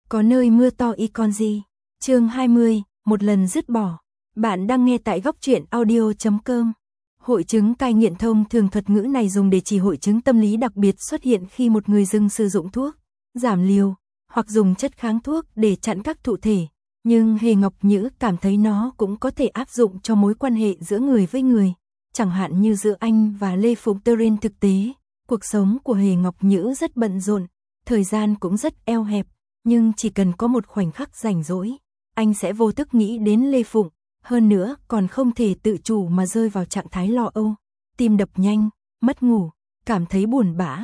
Có nơi mưa to y con gì. Chương 20, một lần dứt bỏ. Bạn đang nghe tại góc truyện audio.com. Hội chứng cai nghiện thông thường thuật ngữ này dùng để chỉ hội chứng tâm lý đặc biệt xuất hiện khi một người dừng sử dụng thuốc, giảm liều, hoặc dùng chất kháng thuốc để chặn các thụ thể. Nhưng Hề Ngọc Nhữ cảm thấy nó cũng có thể áp dụng cho mối quan hệ giữa người với người, chẳng hạn như giữa anh và Lê Phụng. Trên thực tế, cuộc sống của Hề Ngọc Nhữ rất bận rộn, thời gian cũng rất eo hẹp, nhưng chỉ cần có một khoảnh khắc rảnh rỗi, anh sẽ vô thức nghĩ đến Lê Phụng, hơn nữa còn không thể tự chủ mà rơi vào trạng thái lo âu, tim đập nhanh, mất ngủ, cảm thấy buồn bã.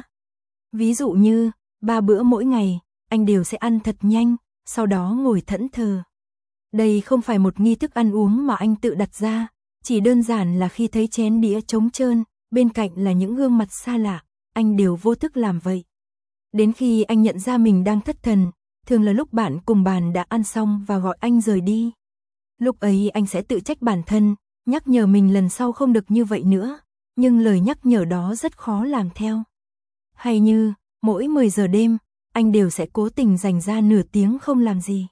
Ví dụ như, 3 bữa mỗi ngày, anh đều sẽ ăn thật nhanh, sau đó ngồi thẫn thờ. Đây không phải một nghi thức ăn uống mà anh tự đặt ra, chỉ đơn giản là khi thấy chén đĩa trống trơn, bên cạnh là những gương mặt xa lạ, anh đều vô thức làm vậy. Đến khi anh nhận ra mình đang thất thần, thường là lúc bạn cùng bàn đã ăn xong và gọi anh rời đi. Lúc ấy anh sẽ tự trách bản thân, nhắc nhở mình lần sau không được như vậy nữa, nhưng lời nhắc nhở đó rất khó làm theo. Hay như, mỗi 10 giờ đêm, anh đều sẽ cố tình dành ra nửa tiếng không làm gì.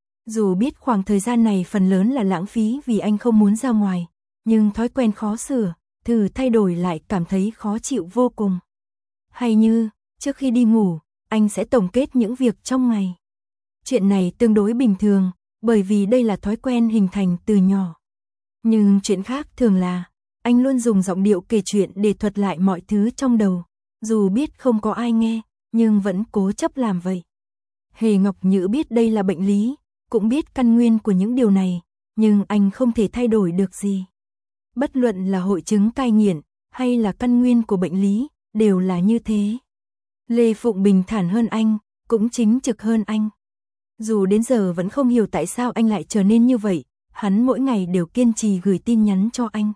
Dù biết khoảng thời gian này phần lớn là lãng phí vì anh không muốn ra ngoài, nhưng thói quen khó sửa, thử thay đổi lại cảm thấy khó chịu vô cùng. Hay như, trước khi đi ngủ, anh sẽ tổng kết những việc trong ngày. Chuyện này tương đối bình thường, bởi vì đây là thói quen hình thành từ nhỏ. Nhưng chuyện khác thường là, anh luôn dùng giọng điệu kể chuyện để thuật lại mọi thứ trong đầu, dù biết không có ai nghe, nhưng vẫn cố chấp làm vậy. Hề Ngọc Nhữ biết đây là bệnh lý, cũng biết căn nguyên của những điều này, nhưng anh không thể thay đổi được gì. Bất luận là hội chứng cai nghiện, hay là căn nguyên của bệnh lý, đều là như thế. Lê Phụng bình thản hơn anh, cũng chính trực hơn anh. Dù đến giờ vẫn không hiểu tại sao anh lại trở nên như vậy, hắn mỗi ngày đều kiên trì gửi tin nhắn cho anh.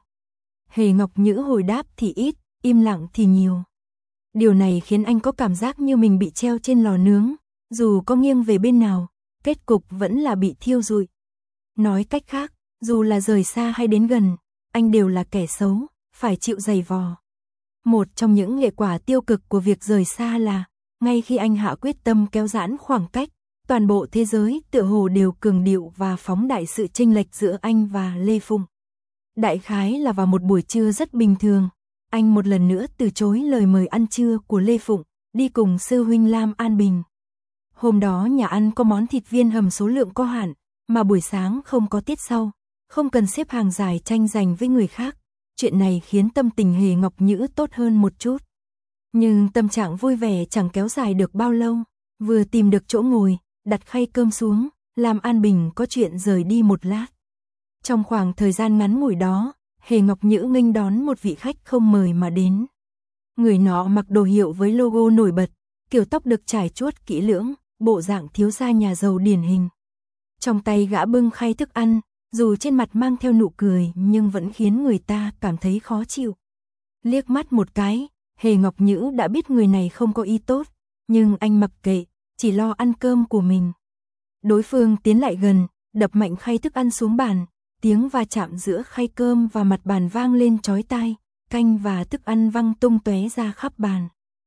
Hề Ngọc Nhữ hồi đáp thì ít, im lặng thì nhiều. Điều này khiến anh có cảm giác như mình bị treo trên lò nướng, dù có nghiêng về bên nào, kết cục vẫn là bị thiêu rụi. Nói cách khác, dù là rời xa hay đến gần, anh đều là kẻ xấu, phải chịu giày vò. Một trong những hệ quả tiêu cực của việc rời xa là, ngay khi anh hạ quyết tâm kéo giãn khoảng cách, toàn bộ thế giới tựa hồ đều cường điệu và phóng đại sự chênh lệch giữa anh và Lê Phụng. Đại khái là vào một buổi trưa rất bình thường, anh một lần nữa từ chối lời mời ăn trưa của Lê Phụng, đi cùng sư huynh Lam An Bình. Hôm đó nhà ăn có món thịt viên hầm số lượng có hạn, mà buổi sáng không có tiết sau, không cần xếp hàng dài tranh giành với người khác. Chuyện này khiến tâm tình Hề Ngọc Nhữ tốt hơn một chút. Nhưng tâm trạng vui vẻ chẳng kéo dài được bao lâu, vừa tìm được chỗ ngồi, đặt khay cơm xuống, Lam An Bình có chuyện rời đi một lát. Trong khoảng thời gian ngắn ngủi đó, Hề Ngọc Nhữ nghênh đón một vị khách không mời mà đến. Người nọ mặc đồ hiệu với logo nổi bật, kiểu tóc được trải chuốt kỹ lưỡng, bộ dạng thiếu gia nhà giàu điển hình. Trong tay gã bưng khay thức ăn, dù trên mặt mang theo nụ cười nhưng vẫn khiến người ta cảm thấy khó chịu. Liếc mắt một cái, Hề Ngọc Nhữ đã biết người này không có ý tốt, nhưng anh mặc kệ, chỉ lo ăn cơm của mình. Đối phương tiến lại gần, đập mạnh khay thức ăn xuống bàn, tiếng va chạm giữa khay cơm và mặt bàn vang lên chói tai, canh và thức ăn văng tung tóe ra khắp bàn.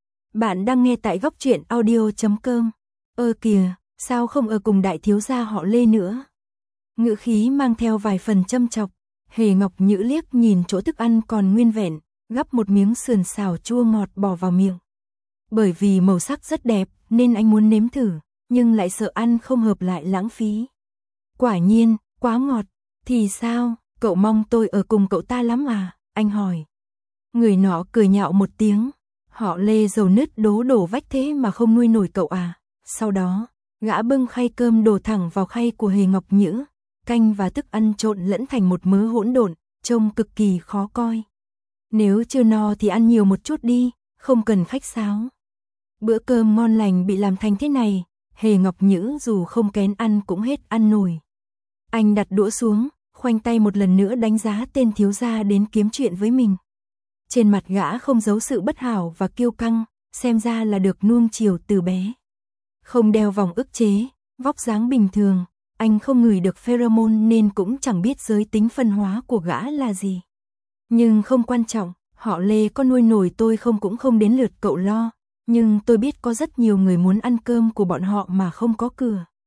Bạn đang nghe tại góc truyện audio.com. Kìa, sao không ở cùng đại thiếu gia họ Lê nữa? Ngữ khí mang theo vài phần châm chọc, Hề Ngọc Nhữ liếc nhìn chỗ thức ăn còn nguyên vẹn, gắp một miếng sườn xào chua ngọt bỏ vào miệng. Bởi vì màu sắc rất đẹp nên anh muốn nếm thử, nhưng lại sợ ăn không hợp lại lãng phí. Quả nhiên, quá ngọt. Thì sao, cậu mong tôi ở cùng cậu ta lắm à? Anh hỏi. Người nọ cười nhạo một tiếng. Họ Lê dầu nứt đổ vách thế mà không nuôi nổi cậu à? Sau đó, gã bưng khay cơm đổ thẳng vào khay của Hề Ngọc Nhữ. Canh và thức ăn trộn lẫn thành một mớ hỗn độn, trông cực kỳ khó coi. Nếu chưa no thì ăn nhiều một chút đi, không cần khách sáo. Bữa cơm ngon lành bị làm thành thế này, Hề Ngọc Nhữ dù không kén ăn cũng hết ăn nổi. Anh đặt đũa xuống, khoanh tay một lần nữa đánh giá tên thiếu gia đến kiếm chuyện với mình. Trên mặt gã không giấu sự bất hảo và kiêu căng, xem ra là được nuông chiều từ bé. Không đeo vòng ức chế, vóc dáng bình thường, anh không ngửi được pheromone nên cũng chẳng biết giới tính phân hóa của gã là gì. Nhưng không quan trọng, họ Lê có nuôi nổi tôi không cũng không đến lượt cậu lo, nhưng tôi biết có rất nhiều người muốn ăn cơm của bọn họ mà không có cửa.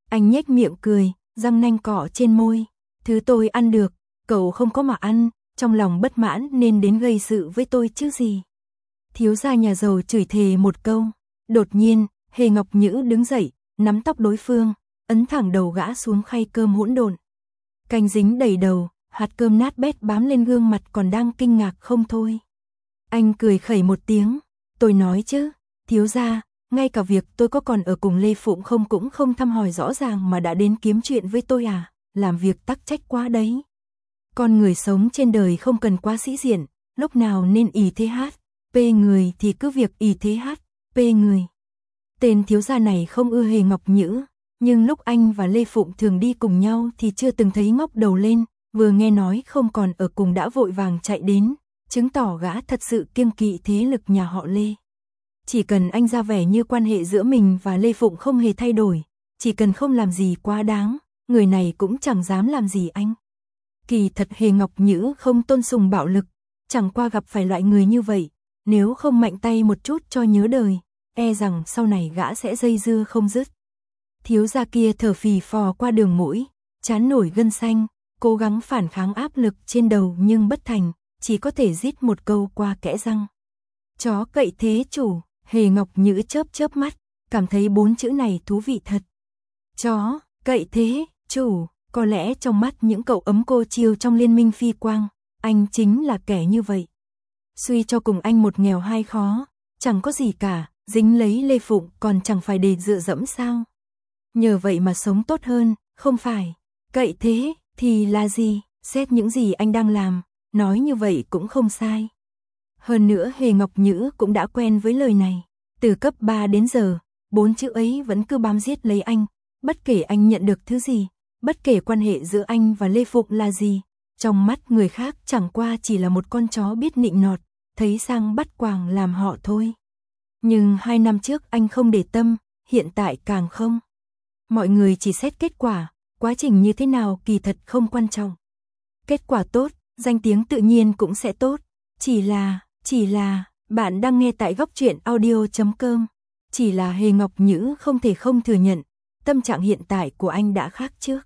Anh nhếch miệng cười, răng nanh cọ trên môi. Thứ tôi ăn được, cậu không có mà ăn, trong lòng bất mãn nên đến gây sự với tôi chứ gì. Thiếu gia nhà giàu chửi thề một câu. Đột nhiên, Hề Ngọc Nhữ đứng dậy, nắm tóc đối phương, ấn thẳng đầu gã xuống khay cơm hỗn độn. Canh dính đầy đầu, hạt cơm nát bét bám lên gương mặt còn đang kinh ngạc không thôi. Anh cười khẩy một tiếng, tôi nói chứ, thiếu gia, ngay cả việc tôi có còn ở cùng Lê Phụng không cũng không thăm hỏi rõ ràng mà đã đến kiếm chuyện với tôi à, làm việc tắc trách quá đấy. Con người sống trên đời không cần quá sĩ diện, lúc nào nên ỷ thế hát, pê người thì cứ việc ỷ thế hát, pê người. Tên thiếu gia này không ưa Hề Ngọc Nhữ, nhưng lúc anh và Lê Phụng thường đi cùng nhau thì chưa từng thấy ngóc đầu lên, vừa nghe nói không còn ở cùng đã vội vàng chạy đến, chứng tỏ gã thật sự kiêng kỵ thế lực nhà họ Lê. Chỉ cần anh ra vẻ như quan hệ giữa mình và Lê Phụng không hề thay đổi, chỉ cần không làm gì quá đáng, người này cũng chẳng dám làm gì anh. Kỳ thật Hề Ngọc Nhữ không tôn sùng bạo lực, chẳng qua gặp phải loại người như vậy, nếu không mạnh tay một chút cho nhớ đời, e rằng sau này gã sẽ dây dưa không dứt. Thiếu gia kia thở phì phò qua đường mũi, trán nổi gân xanh, cố gắng phản kháng áp lực trên đầu nhưng bất thành, chỉ có thể rít một câu qua kẽ răng. Chó cậy thế chủ, Hề Ngọc Nhữ chớp chớp mắt, cảm thấy 4 chữ này thú vị thật. Chó, cậy thế, chủ, có lẽ trong mắt những cậu ấm cô chiêu trong liên minh phi quang, anh chính là kẻ như vậy. Suy cho cùng anh một nghèo hai khó, chẳng có gì cả, dính lấy Lê Phụng còn chẳng phải để dựa dẫm sao. Nhờ vậy mà sống tốt hơn, không phải. Cậy thế, thì là gì, xét những gì anh đang làm, nói như vậy cũng không sai. Hơn nữa Hề Ngọc Nhữ cũng đã quen với lời này. Từ cấp 3 đến giờ, 4 chữ ấy vẫn cứ bám giết lấy anh, bất kể anh nhận được thứ gì, bất kể quan hệ giữa anh và Lê Phụng là gì. Trong mắt người khác chẳng qua chỉ là một con chó biết nịnh nọt, thấy sang bắt quàng làm họ thôi. Nhưng 2 năm trước anh không để tâm, hiện tại càng không. Mọi người chỉ xét kết quả, quá trình như thế nào kỳ thật không quan trọng. Kết quả tốt, danh tiếng tự nhiên cũng sẽ tốt. Chỉ là, bạn đang nghe tại góc truyện audio.com. Chỉ là Hề Ngọc Nhữ không thể không thừa nhận, tâm trạng hiện tại của anh đã khác trước.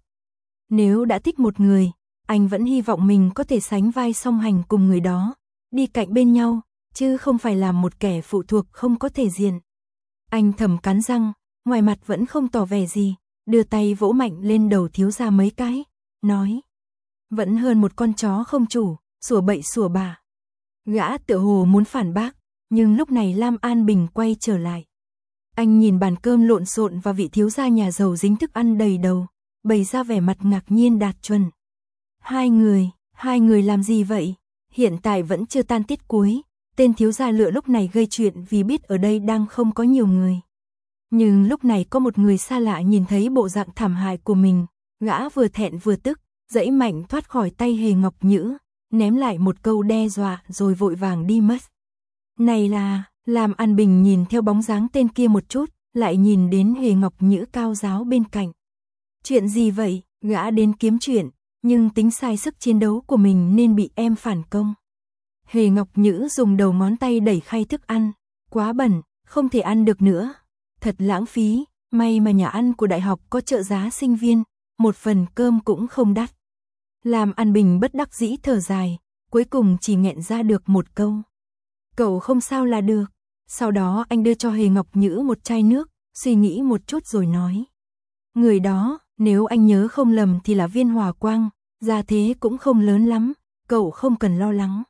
Nếu đã thích một người, anh vẫn hy vọng mình có thể sánh vai song hành cùng người đó, đi cạnh bên nhau, chứ không phải làm một kẻ phụ thuộc không có thể diện. Anh thầm cắn răng, ngoài mặt vẫn không tỏ vẻ gì, đưa tay vỗ mạnh lên đầu thiếu gia mấy cái, nói. Vẫn hơn một con chó không chủ, sủa bậy sủa bạ. Gã tựa hồ muốn phản bác, nhưng lúc này Lam An Bình quay trở lại. Anh nhìn bàn cơm lộn xộn và vị thiếu gia nhà giàu dính thức ăn đầy đầu, bày ra vẻ mặt ngạc nhiên đạt chuẩn. Hai người làm gì vậy? Hiện tại vẫn chưa tan tiết cuối, tên thiếu gia lựa lúc này gây chuyện vì biết ở đây đang không có nhiều người. Nhưng lúc này có một người xa lạ nhìn thấy bộ dạng thảm hại của mình, gã vừa thẹn vừa tức, giãy mạnh thoát khỏi tay Hề Ngọc Nhữ, ném lại một câu đe dọa rồi vội vàng đi mất. Này là, Lam An Bình nhìn theo bóng dáng tên kia một chút, lại nhìn đến Hề Ngọc Nhữ cao giáo bên cạnh. Chuyện gì vậy? Gã đến kiếm chuyện, nhưng tính sai sức chiến đấu của mình nên bị em phản công. Hề Ngọc Nhữ dùng đầu ngón tay đẩy khay thức ăn, quá bẩn, không thể ăn được nữa. Thật lãng phí, may mà nhà ăn của đại học có trợ giá sinh viên, một phần cơm cũng không đắt. Lam An Bình bất đắc dĩ thở dài, cuối cùng chỉ nghẹn ra được một câu. Cậu không sao là được. Sau đó anh đưa cho Hề Ngọc Nhữ một chai nước, suy nghĩ một chút rồi nói. Người đó, nếu anh nhớ không lầm thì là Viên Hòa Quang, gia thế cũng không lớn lắm, cậu không cần lo lắng.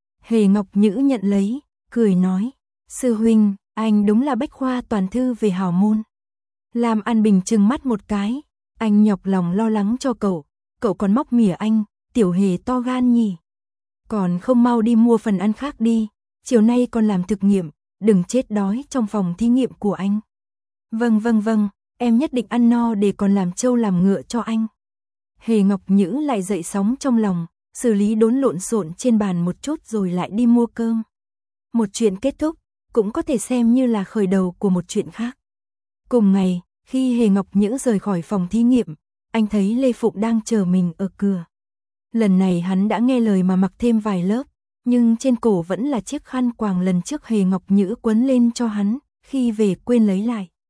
Hề Ngọc Nhữ nhận lấy, cười nói. Sư huynh, anh đúng là bách khoa toàn thư về hào môn. Lam An Bình trừng mắt một cái, anh nhọc lòng lo lắng cho cậu còn móc mỉa anh, tiểu Hề to gan nhỉ. Còn không mau đi mua phần ăn khác đi, chiều nay còn làm thực nghiệm, đừng chết đói trong phòng thí nghiệm của anh. Vâng, em nhất định ăn no để còn làm trâu làm ngựa cho anh. Hề Ngọc Nhữ lại dậy sóng trong lòng, xử lý đốn lộn xộn trên bàn một chút rồi lại đi mua cơm. Một chuyện kết thúc, cũng có thể xem như là khởi đầu của một chuyện khác. Cùng ngày, khi Hề Ngọc Nhữ rời khỏi phòng thí nghiệm, anh thấy Lê Phụng đang chờ mình ở cửa. Lần này hắn đã nghe lời mà mặc thêm vài lớp, nhưng trên cổ vẫn là chiếc khăn quàng lần trước Hề Ngọc Nhữ quấn lên cho hắn, khi về quên lấy lại.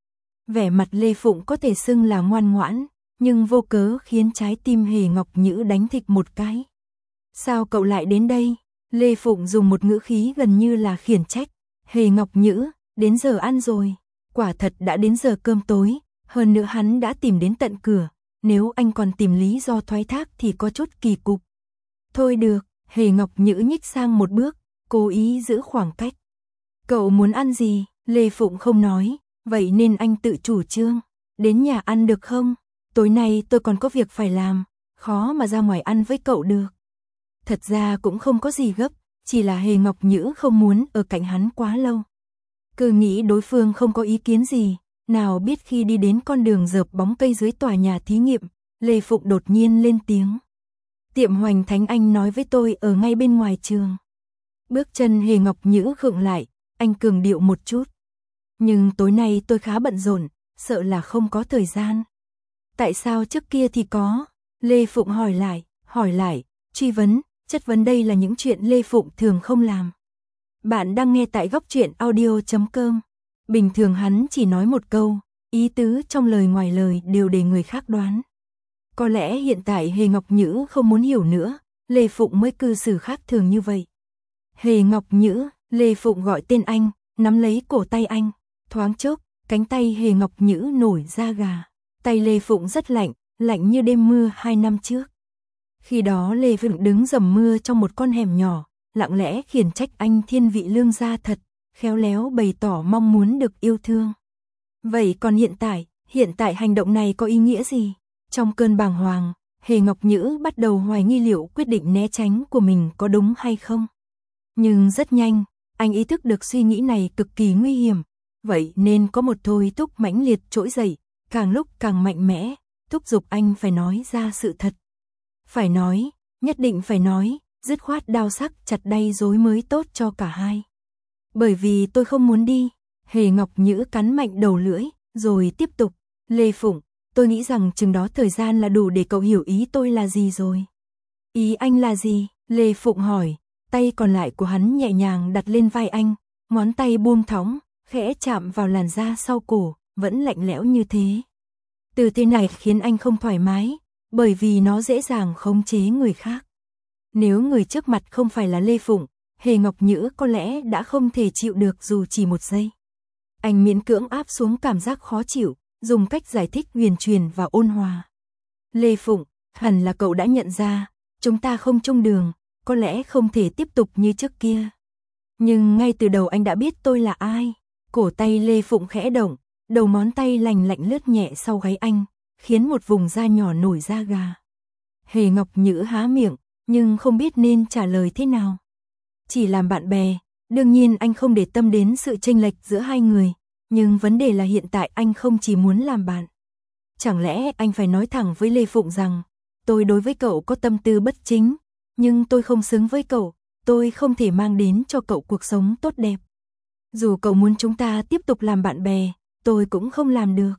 Vẻ mặt Lê Phụng có thể xưng là ngoan ngoãn, nhưng vô cớ khiến trái tim Hề Ngọc Nhữ đánh thịch một cái. Sao cậu lại đến đây? Lê Phụng dùng một ngữ khí gần như là khiển trách. Hề Ngọc Nhữ, đến giờ ăn rồi. Quả thật đã đến giờ cơm tối, hơn nữa hắn đã tìm đến tận cửa. Nếu anh còn tìm lý do thoái thác thì có chút kỳ cục. Thôi được, Hề Ngọc Nhữ nhích sang một bước, cố ý giữ khoảng cách. Cậu muốn ăn gì? Lê Phụng không nói, vậy nên anh tự chủ trương. Đến nhà ăn được không? Tối nay tôi còn có việc phải làm, khó mà ra ngoài ăn với cậu được. Thật ra cũng không có gì gấp, chỉ là Hề Ngọc Nhữ không muốn ở cạnh hắn quá lâu. Cứ nghĩ đối phương không có ý kiến gì, nào biết khi đi đến con đường rợp bóng cây dưới tòa nhà thí nghiệm, Lê Phụng đột nhiên lên tiếng. Tiệm Hoành Thánh anh nói với tôi ở ngay bên ngoài trường. Bước chân Hề Ngọc Nhữ khựng lại, anh cường điệu một chút. Nhưng tối nay tôi khá bận rộn, sợ là không có thời gian. Tại sao trước kia thì có? Lê Phụng hỏi lại, truy vấn, chất vấn đây là những chuyện Lê Phụng thường không làm. Bạn đang nghe tại góc truyện audio.com. Bình thường hắn chỉ nói một câu, ý tứ trong lời ngoài lời đều để người khác đoán. Có lẽ hiện tại Hề Ngọc Nhữ không muốn hiểu nữa, Lê Phụng mới cư xử khác thường như vậy. Hề Ngọc Nhữ, Lê Phụng gọi tên anh, nắm lấy cổ tay anh, thoáng chốc, cánh tay Hề Ngọc Nhữ nổi da gà. Tay Lê Phụng rất lạnh, lạnh như đêm mưa 2 năm trước. Khi đó Lê Phụng đứng dầm mưa trong một con hẻm nhỏ, lặng lẽ khiển trách anh thiên vị lương gia thật, khéo léo bày tỏ mong muốn được yêu thương. Vậy còn hiện tại hành động này có ý nghĩa gì? Trong cơn bàng hoàng, Hề Ngọc Nhữ bắt đầu hoài nghi liệu quyết định né tránh của mình có đúng hay không. Nhưng rất nhanh, anh ý thức được suy nghĩ này cực kỳ nguy hiểm, vậy nên có một thôi thúc mãnh liệt trỗi dậy, càng lúc càng mạnh mẽ, thúc giục anh phải nói ra sự thật. Phải nói, nhất định phải nói, dứt khoát đao sắc chặt đay dối mới tốt cho cả hai. Bởi vì tôi không muốn đi. Hề Ngọc Nhữ cắn mạnh đầu lưỡi, rồi tiếp tục. Lê Phụng, tôi nghĩ rằng chừng đó thời gian là đủ để cậu hiểu ý tôi là gì rồi. Ý anh là gì? Lê Phụng hỏi, tay còn lại của hắn nhẹ nhàng đặt lên vai anh, ngón tay buông thõng, khẽ chạm vào làn da sau cổ, vẫn lạnh lẽo như thế. Từ thế này khiến anh không thoải mái, bởi vì nó dễ dàng khống chế người khác. Nếu người trước mặt không phải là Lê Phụng, Hề Ngọc Nhữ có lẽ đã không thể chịu được dù chỉ một giây. Anh miễn cưỡng áp xuống cảm giác khó chịu, dùng cách giải thích huyền truyền và ôn hòa. Lê Phụng, hẳn là cậu đã nhận ra, chúng ta không chung đường, có lẽ không thể tiếp tục như trước kia. Nhưng ngay từ đầu anh đã biết tôi là ai. Cổ tay Lê Phụng khẽ động, đầu ngón tay lành lạnh lướt nhẹ sau gáy anh, khiến một vùng da nhỏ nổi da gà. Hề Ngọc Nhữ há miệng, nhưng không biết nên trả lời thế nào. Chỉ làm bạn bè, đương nhiên anh không để tâm đến sự chênh lệch giữa hai người, nhưng vấn đề là hiện tại anh không chỉ muốn làm bạn. Chẳng lẽ anh phải nói thẳng với Lê Phụng rằng, tôi đối với cậu có tâm tư bất chính, nhưng tôi không xứng với cậu, tôi không thể mang đến cho cậu cuộc sống tốt đẹp. Dù cậu muốn chúng ta tiếp tục làm bạn bè, tôi cũng không làm được.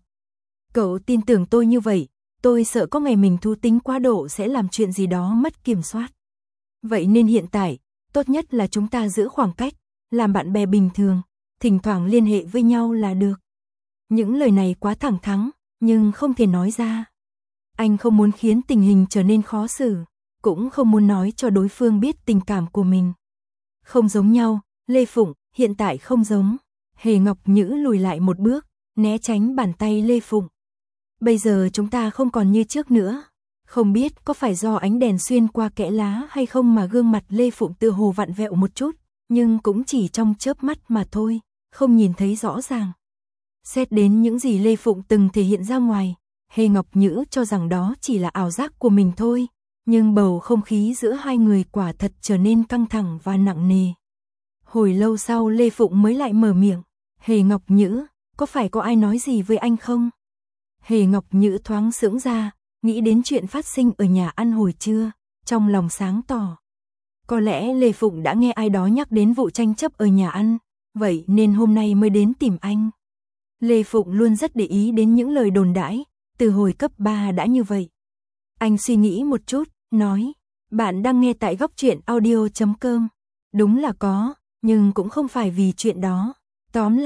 Cậu tin tưởng tôi như vậy, tôi sợ có ngày mình thú tính quá độ sẽ làm chuyện gì đó mất kiểm soát. Vậy nên hiện tại, tốt nhất là chúng ta giữ khoảng cách, làm bạn bè bình thường, thỉnh thoảng liên hệ với nhau là được. Những lời này quá thẳng thắn, nhưng không thể nói ra. Anh không muốn khiến tình hình trở nên khó xử, cũng không muốn nói cho đối phương biết tình cảm của mình. Không giống nhau, Lê Phụng, hiện tại không giống. Hề Ngọc Nhữ lùi lại một bước, né tránh bàn tay Lê Phụng. Bây giờ chúng ta không còn như trước nữa. Không biết có phải do ánh đèn xuyên qua kẽ lá hay không mà gương mặt Lê Phụng tựa hồ vặn vẹo một chút, nhưng cũng chỉ trong chớp mắt mà thôi, không nhìn thấy rõ ràng. Xét đến những gì Lê Phụng từng thể hiện ra ngoài, Hề Ngọc Nhữ cho rằng đó chỉ là ảo giác của mình thôi, nhưng bầu không khí giữa hai người quả thật trở nên căng thẳng và nặng nề. Hồi lâu sau Lê Phụng mới lại mở miệng, Hề Ngọc Nhữ, có phải có ai nói gì với anh không? Hề Ngọc Nhữ thoáng sững ra, nghĩ đến chuyện phát sinh ở nhà ăn hồi trưa, trong lòng sáng tỏ. Có lẽ Lê Phụng đã nghe ai đó nhắc đến vụ tranh chấp ở nhà ăn, vậy nên hôm nay mới đến tìm anh. Lê Phụng luôn rất để ý đến những lời đồn đãi, từ hồi cấp 3 đã như vậy. Anh suy nghĩ một chút, nói, bạn đang nghe tại góc truyện audio.com. Đúng là có, nhưng cũng không phải vì chuyện đó. Tóm lại,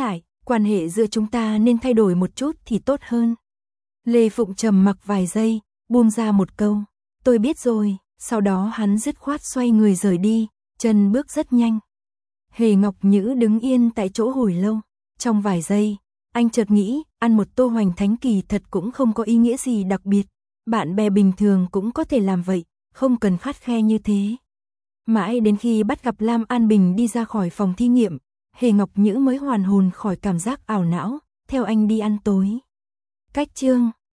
Quan hệ giữa chúng ta nên thay đổi một chút thì tốt hơn. Lê Phụng trầm mặc vài giây, buông ra một câu. Tôi biết rồi, sau đó hắn dứt khoát xoay người rời đi, chân bước rất nhanh. Hề Ngọc Nhữ đứng yên tại chỗ hồi lâu. Trong vài giây, anh chợt nghĩ, ăn một tô hoành thánh kỳ thật cũng không có ý nghĩa gì đặc biệt. Bạn bè bình thường cũng có thể làm vậy, không cần khắt khe như thế. Mãi đến khi bắt gặp Lam An Bình đi ra khỏi phòng thí nghiệm, Hề Ngọc Nhữ mới hoàn hồn khỏi cảm giác ảo não, theo anh đi ăn tối. Cách chương